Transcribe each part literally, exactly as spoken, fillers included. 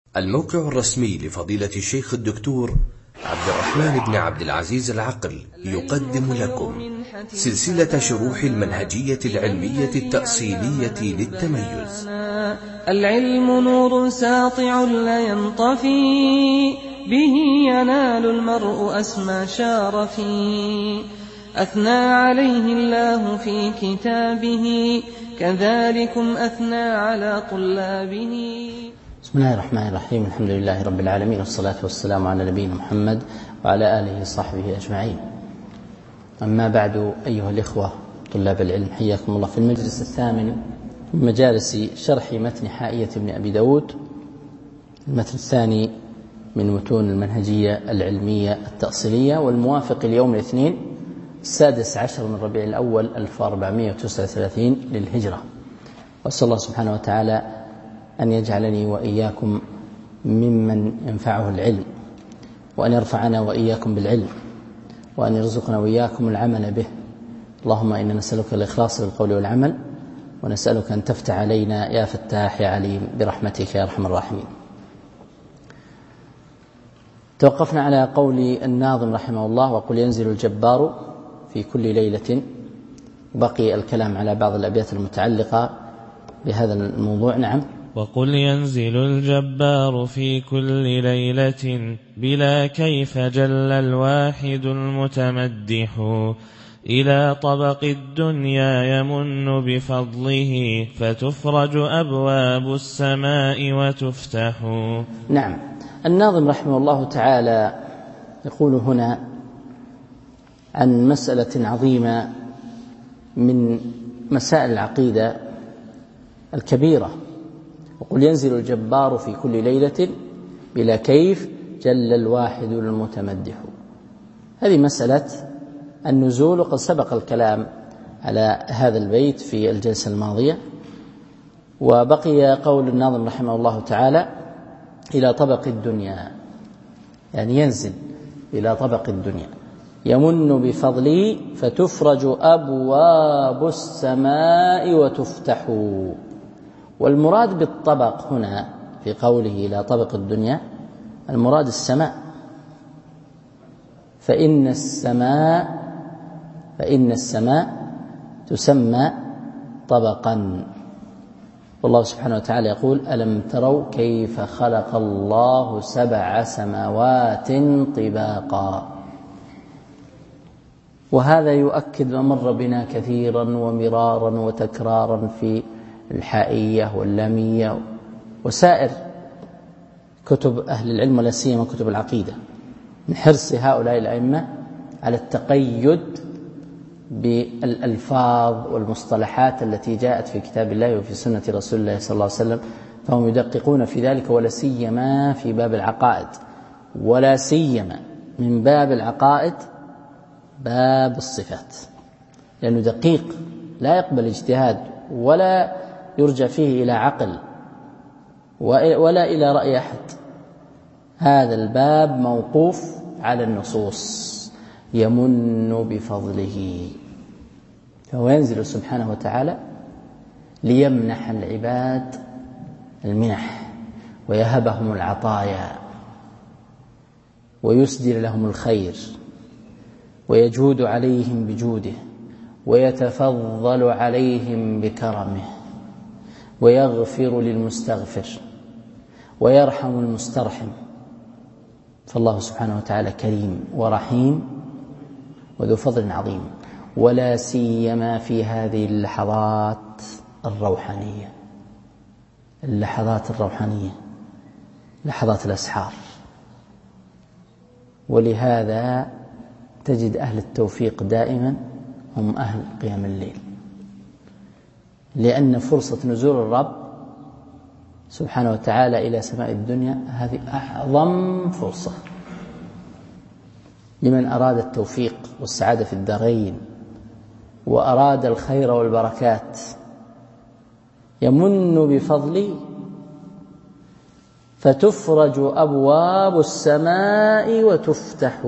الموقع الرسمي لفضيلة الشيخ الدكتور عبد الرحمن بن عبد العزيز العقل يقدم لكم سلسلة شروح المنهجية العلمية التأصيلية للتميز. العلم نور ساطع لا ينطفي، به ينال المرء أسمى شارفي. أثنى عليه الله في كتابه، كذلكم أثنى على طلابه. بسم الله الرحمن الرحيم. الحمد لله رب العالمين، والصلاة والسلام على نبينا محمد وعلى آله وصحبه أجمعين. أما بعد، أيها الإخوة طلاب العلم، حياكم الله في المجلس الثامن من مجالس شرح متن حائية ابن أبي داود، المتن الثاني من متون المنهجية العلمية التأصيلية، والموافق اليوم الاثنين السادس عشر من ربيع الأول ألف وأربعمائة وتسعة وثلاثين للهجرة. وأسأل الله سبحانه وتعالى أن يجعلني وإياكم ممن ينفعه العلم، وأن يرفعنا وإياكم بالعلم، وأن يرزقنا وإياكم العمل به. اللهم إنا نسألك الإخلاص بالقول والعمل، ونسألك أن تفتح علينا يا فتاح يا عليم برحمتك يا أرحم الراحمين. توقفنا على قول الناظم رحمه الله: وقل ينزل الجبار في كل ليلة. بقي الكلام على بعض الأبيات المتعلقة بهذا الموضوع. نعم. وقل ينزل الجبار في كل ليلة، بلا كيف جل الواحد المتمدح، إلى طبق الدنيا يمن بفضله، فتفرج أبواب السماء وتفتح. نعم. الناظم رحمه الله تعالى يقول هنا عن مسألة عظيمة من مسائل العقيدة الكبيرة: وقل ينزل الجبار في كل ليلة بلا كيف جل الواحد المتمدح. هذه مسألة النزول، وقد سبق الكلام على هذا البيت في الجلسة الماضية. وبقي قول الناظم رحمه الله تعالى: إلى طبق الدنيا، يعني ينزل إلى طبق الدنيا، يمن بفضلي فتفرج أبواب السماء وتفتح. والمراد بالطبق هنا في قوله إلى طبق الدنيا المراد السماء، فإن السماء فإن السماء تسمى طبقا. والله سبحانه وتعالى يقول: ألم تروا كيف خلق الله سبع سماوات طباقا. وهذا يؤكد ما مر بنا كثيرا ومرارا وتكرارا في الحائية واللامية وسائر كتب أهل العلم، ولا سيما كتب العقيدة، من حرص هؤلاء الأئمة على التقيد بالألفاظ والمصطلحات التي جاءت في كتاب الله وفي سنة رسول الله صلى الله عليه وسلم، فهم يدققون في ذلك، ولا سيما في باب العقائد، ولا سيما من باب العقائد باب الصفات، لأنه دقيق لا يقبل اجتهاد، ولا يرجع فيه إلى عقل ولا إلى رأي أحد. هذا الباب موقوف على النصوص، يمن بفضله، فهو ينزل سبحانه وتعالى ليمنح العباد المنح، ويهبهم العطايا، ويسدر لهم الخير، ويجود عليهم بجوده، ويتفضل عليهم بكرمه، ويغفر للمستغفر، ويرحم المسترحم. فالله سبحانه وتعالى كريم ورحيم وذو فضل عظيم، ولا سيما في هذه اللحظات الروحانية، اللحظات الروحانية لحظات الأسحار. ولهذا تجد أهل التوفيق دائما هم أهل قيام الليل، لأن فرصة نزول الرب سبحانه وتعالى إلى سماء الدنيا هذه أعظم فرصة لمن أراد التوفيق والسعادة في الدارين، وأراد الخير والبركات. يمن بفضلي فتفرج أبواب السماء وتفتح.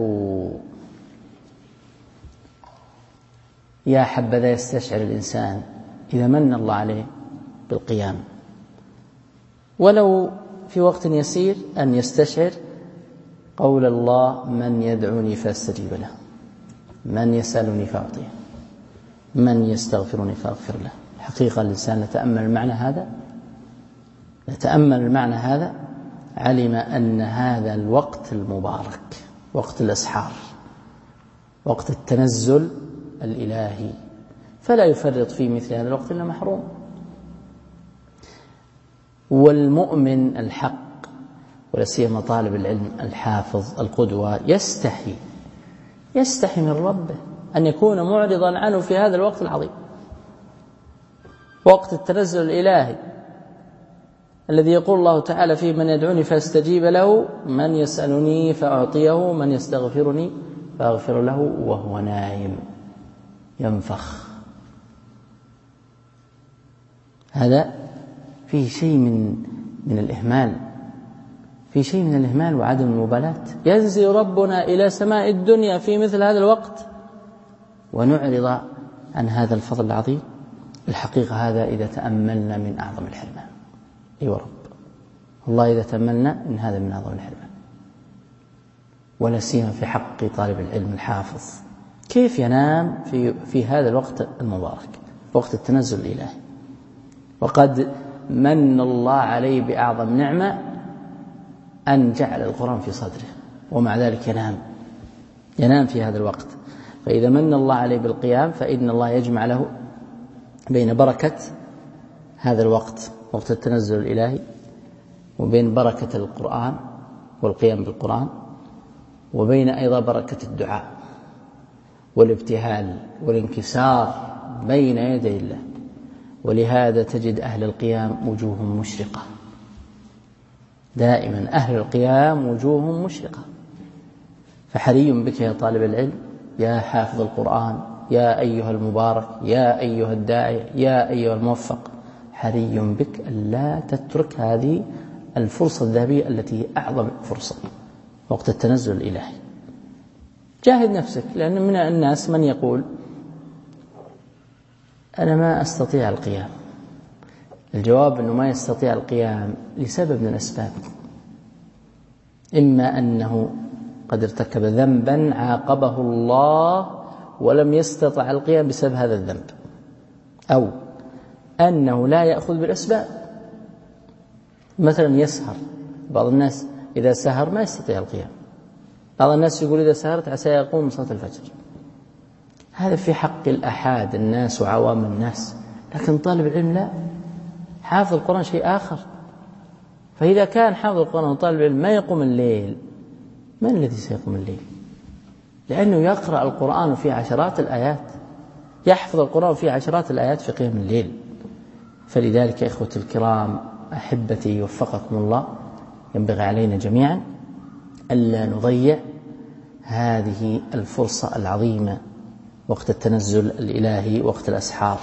يا حبذا يستشعر الإنسان إذا من الله عليه بالقيام، ولو في وقت يسير أن يستشعر قول الله: من يدعوني فاستجيب له، من يسألني فأعطيه، من يستغفرني فأغفر له. حقيقة الإنسان نتأمل المعنى هذا نتأمل المعنى هذا علم أن هذا الوقت المبارك، وقت الأسحار، وقت التنزل الإلهي، فلا يفرط في مثل هذا الوقت إلا محروم. والمؤمن الحق ولا سيما طالب العلم الحافظ القدوة يستحي يستحي من ربه أن يكون معرضا عنه في هذا الوقت العظيم، وقت التنزل الإلهي الذي يقول الله تعالى فيه: من يدعوني فاستجيب له، من يسألني فأعطيه، من يستغفرني فأغفر له، وهو نائم ينفخ. هذا فيه شيء من من الإهمال في شيء من الإهمال وعدم المبالاة. ينزل ربنا إلى سماء الدنيا في مثل هذا الوقت ونعرض عن هذا الفضل العظيم. الحقيقة هذا إذا تأملنا من أعظم الحرمان. أي أيوة رب، والله إذا تأملنا إن هذا من أعظم الحرمان، ولا سيما في حق طالب العلم الحافظ. كيف ينام في في هذا الوقت المبارك، وقت التنزل الإلهي، وقد من الله عليه بأعظم نعمة أن جعل القرآن في صدره، ومع ذلك ينام ينام في هذا الوقت. فإذا من الله عليه بالقيام فإن الله يجمع له بين بركة هذا الوقت، وقت التنزل الإلهي، وبين بركة القرآن والقيام بالقرآن، وبين أيضا بركة الدعاء والابتهال والانكسار بين يدي الله. ولهذا تجد أهل القيام وجوههم مشرقة، دائما أهل القيام وجوههم مشرقة. فحري بك يا طالب العلم، يا حافظ القرآن، يا أيها المبارك، يا أيها الداعي، يا أيها الموفق، حري بك ألا تترك هذه الفرصة الذهبية التي هي أعظم فرصة، وقت التنزل الإلهي. جاهد نفسك، لأن من الناس من يقول: أنا ما أستطيع القيام. الجواب أنه ما يستطيع القيام لسبب من الأسباب: إما أنه قد ارتكب ذنبا عاقبه الله ولم يستطع القيام بسبب هذا الذنب، أو أنه لا يأخذ بالأسباب. مثلا يسهر، بعض الناس إذا سهر ما يستطيع القيام. بعض الناس يقول إذا سهرت عسى يقوم من صلاة الفجر. هذا في حق الأحاد الناس وعوام الناس، لكن طالب العلم لا، حافظ القرآن شيء آخر. فإذا كان حافظ القرآن وطالب العلم ما يقوم الليل، من الذي سيقوم الليل؟ لأنه يقرأ القرآن في عشرات الآيات، يحفظ القرآن في عشرات الآيات في قيام الليل. فلذلك يا إخوة الكرام أحبتي وفقكم الله، ينبغي علينا جميعا ألا نضيع هذه الفرصة العظيمة، وقت التنزل الإلهي، وقت الأسحار.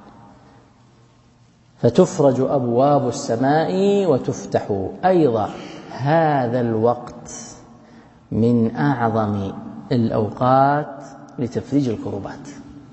فتفرج أبواب السماء وتفتح. أيضا هذا الوقت من أعظم الأوقات لتفريج الكربات.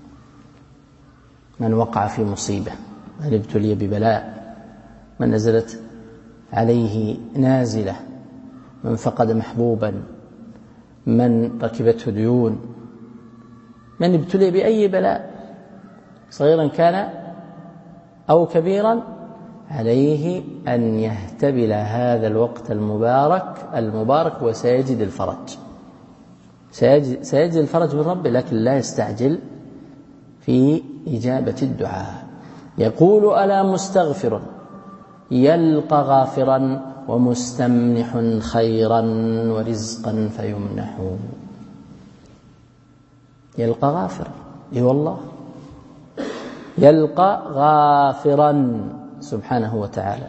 من وقع في مصيبة، من ابتلي ببلاء، من نزلت عليه نازلة، من فقد محبوبا، من ركبته ديون، من ابتلي بأي بلاء صغيرا كان أو كبيرا، عليه أن يهتبل هذا الوقت المبارك المبارك وسيجد الفرج. سيجد, سيجد الفرج من ربه، لكن لا يستعجل في إجابة الدعاء. يقول: ألا مستغفر يلقى غافرا ومستمنح خيرا ورزقا فيمنح. يلقى غافرا، اي والله يلقى غافرا سبحانه وتعالى،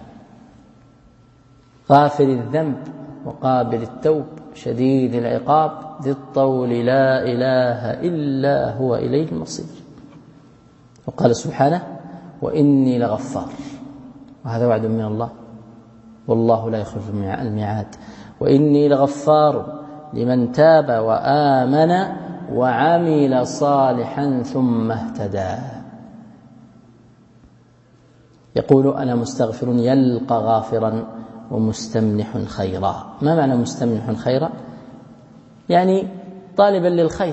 غافر الذنب وقابل التوب شديد العقاب ذي الطول لا إله إلا هو إليه المصير. وقال سبحانه: وإني لغفار، وهذا وعد من الله، والله لا يخلف الميعاد. وإني لغفار لمن تاب وآمن وعمل صالحا ثم اهتدى. يقول: أنا مستغفر يلقى غافرا ومستمنح خيرا. ما معنى مستمنح خيرا؟ يعني طالبا للخير،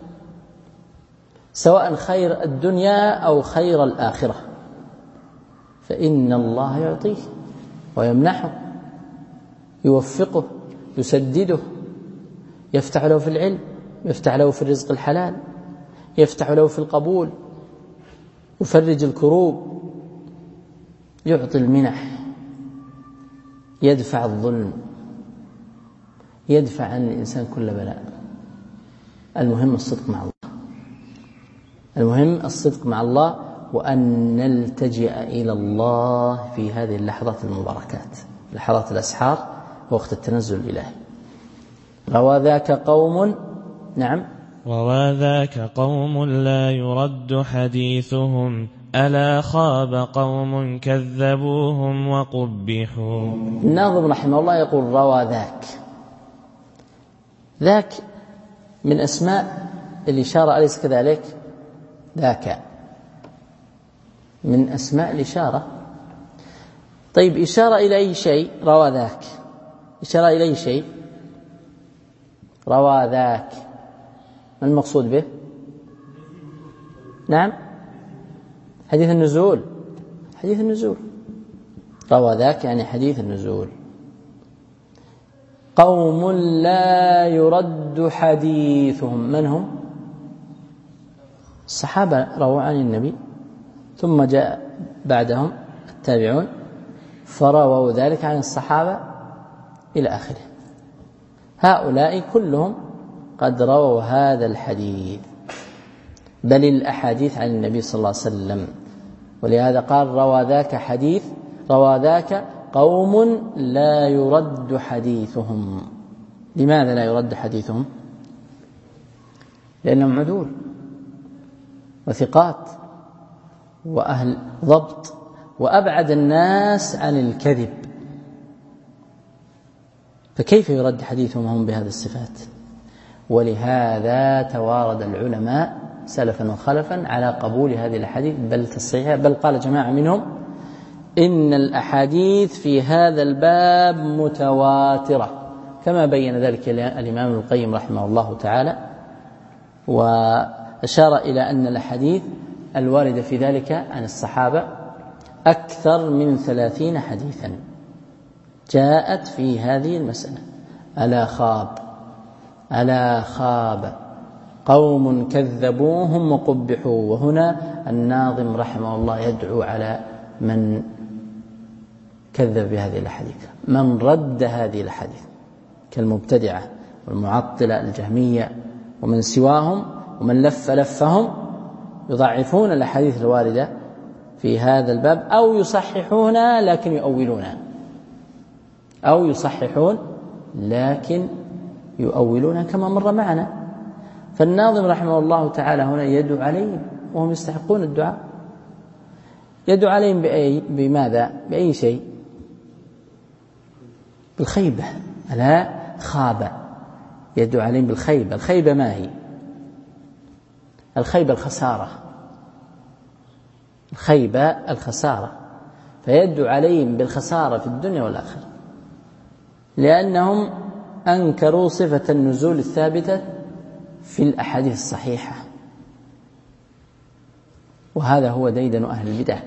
سواء خير الدنيا أو خير الآخرة، فإن الله يعطيه ويمنحه، يوفقه، يسدده، يفتح له في العلم، يفتح له في الرزق الحلال، يفتح له في القبول، يفرج الكروب، يعطي المنح، يدفع الظلم، يدفع عن الإنسان كل بلاء. المهم الصدق مع الله، المهم الصدق مع الله، وأن نلتجئ إلى الله في هذه اللحظات المباركات، لحظات الأسحار ووقت التنزل الإلهي. روى ذاك قوم، نعم، روى ذاك قوم لا يرد حديثهم، ألا خاب قوم كذبوهم وقبحوا. الناظم رحمه الله يقول روى ذاك، ذاك من أسماء الإشارة، أليس كذلك؟ ذاك من أسماء الإشارة. طيب إشارة إلى أي شيء؟ روى ذاك إشارة إلى أي شيء؟ روى ذاك، ما المقصود به؟ نعم، حديث النزول، حديث النزول. روى ذاك يعني حديث النزول. قوم لا يرد حديثهم، من هم؟ الصحابة رووا عن النبي، ثم جاء بعدهم التابعون فرووا ذلك عن الصحابة إلى آخره. هؤلاء كلهم قد رووا هذا الحديث، بل الأحاديث عن النبي صلى الله عليه وسلم. ولهذا قال روى ذاك حديث، روى ذاك قوم لا يرد حديثهم. لماذا لا يرد حديثهم؟ لأنهم عدول وثقات وأهل ضبط وأبعد الناس عن الكذب، فكيف يرد حديثهم هم بهذه الصفات؟ ولهذا توارد العلماء سلفا وخلفا على قبول هذه الأحاديث بل تصحيحها، بل قال جماعة منهم إن الأحاديث في هذا الباب متواترة، كما بين ذلك الإمام ابن القيم رحمه الله تعالى، وأشار إلى أن الأحاديث الواردة في ذلك عن الصحابة أكثر من ثلاثين حديثا جاءت في هذه المسألة. ألا خاب ألا خاب قوم كذبوهم وقبحوا. وهنا الناظم رحمه الله يدعو على من كذب بهذه الحديث، من رد هذه الحديث كالمبتدعة والمعطلة الجهمية ومن سواهم، ومن لف لفهم يضعفون الأحاديث الواردة في هذا الباب، أو يصححونها لكن يؤولونها، أو يصححون لكن يؤولونها كما مر معنا. فالناظم رحمه الله تعالى هنا يدعو عليهم وهم يستحقون الدعاء. يدعو عليهم بأي بماذا؟ بأي شيء؟ بالخيبة. ألا خاب، يدعو عليهم بالخيبة. الخيبة ما هي؟ الخيبة الخسارة، الخيبة الخسارة. فيدعو عليهم بالخسارة في الدنيا والآخرة، لأنهم أنكروا صفة النزول الثابتة في الأحاديث الصحيحة، وهذا هو ديدن أهل البدع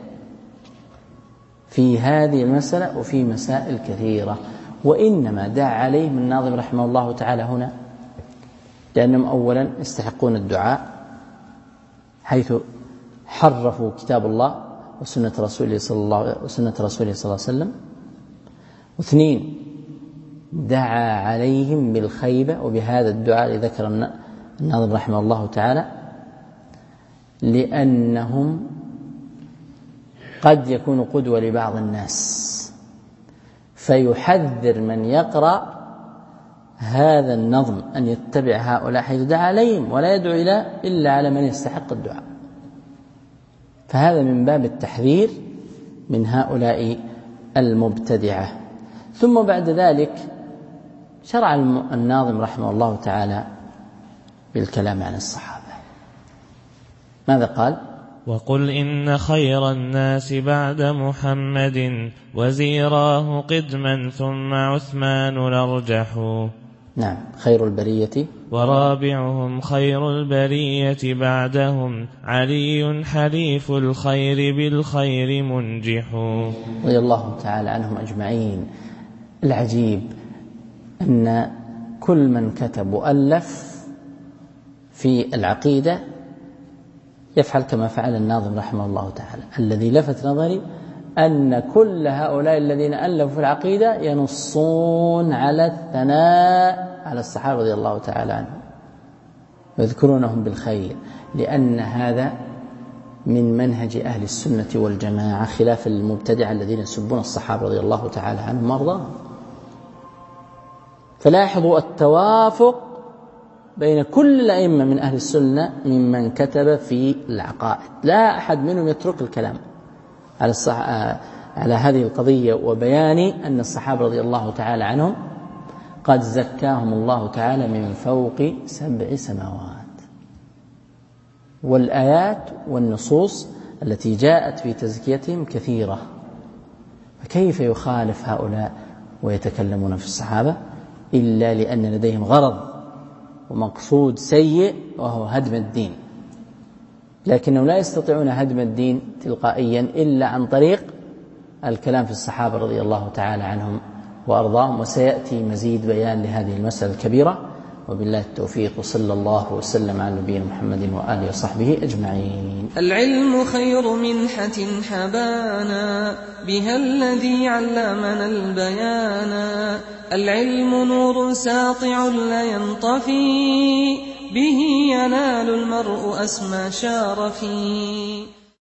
في هذه المسألة وفي مسائل كثيرة. وإنما دعا عليهم الناظم رحمه الله تعالى هنا لأنهم أولا يستحقون الدعاء، حيث حرفوا كتاب الله وسنة رسوله صلى الله وسنة رسوله صلى الله عليه وسلم. واثنين، دعا عليهم بالخيبة، وبهذا الدعاء ذكر الناظم رحمه الله تعالى لأنهم قد يكون قدوة لبعض الناس، فيحذر من يقرأ هذا النظم أن يتبع هؤلاء حيث دعا عليهم، ولا يدعو إلى إلا على من يستحق الدعاء. فهذا من باب التحذير من هؤلاء المبتدعة. ثم بعد ذلك شرع الناظم رحمه الله تعالى بالكلام عن الصحابة. ماذا قال؟ وقل إن خير الناس بعد محمد وزيراه قدما ثم عثمان الأرجح. نعم. خير البرية ورابعهم خير البرية بعدهم علي حليف الخير بالخير منجح. رضي الله تعالى عنهم أجمعين. العجيب أن كل من كتب وألف في العقيدة يفعل كما فعل الناظم رحمه الله تعالى. الذي لفت نظري أن كل هؤلاء الذين ألفوا في العقيدة ينصون على الثناء على الصحابة رضي الله تعالى عنهم ويذكرونهم بالخير، لأن هذا من منهج أهل السنة والجماعة خلاف المبتدعة الذين يسبون الصحابة رضي الله تعالى عنهم وارضاهم. فلاحظوا التوافق بين كل الأئمة من أهل السنة ممن كتب في العقائد، لا أحد منهم يترك الكلام على الصح... على هذه القضية وبيان أن الصحابة رضي الله تعالى عنهم قد زكاهم الله تعالى من فوق سبع سماوات. والآيات والنصوص التي جاءت في تزكيتهم كثيرة، فكيف يخالف هؤلاء ويتكلمون في الصحابة إلا لأن لديهم غرض ومقصود سيء وهو هدم الدين، لكنهم لا يستطيعون هدم الدين تلقائيا إلا عن طريق الكلام في الصحابة رضي الله تعالى عنهم وأرضاهم. وسيأتي مزيد بيان لهذه المسألة الكبيرة، وبالله التوفيق، وصلى الله وسلم على نبينا محمد وآله وصحبه أجمعين. العلم خير منحة حبانا بها الذي علمنا البيانا. العلم نور ساطع لا ينطفي به ينال المرء أسمى شارفي.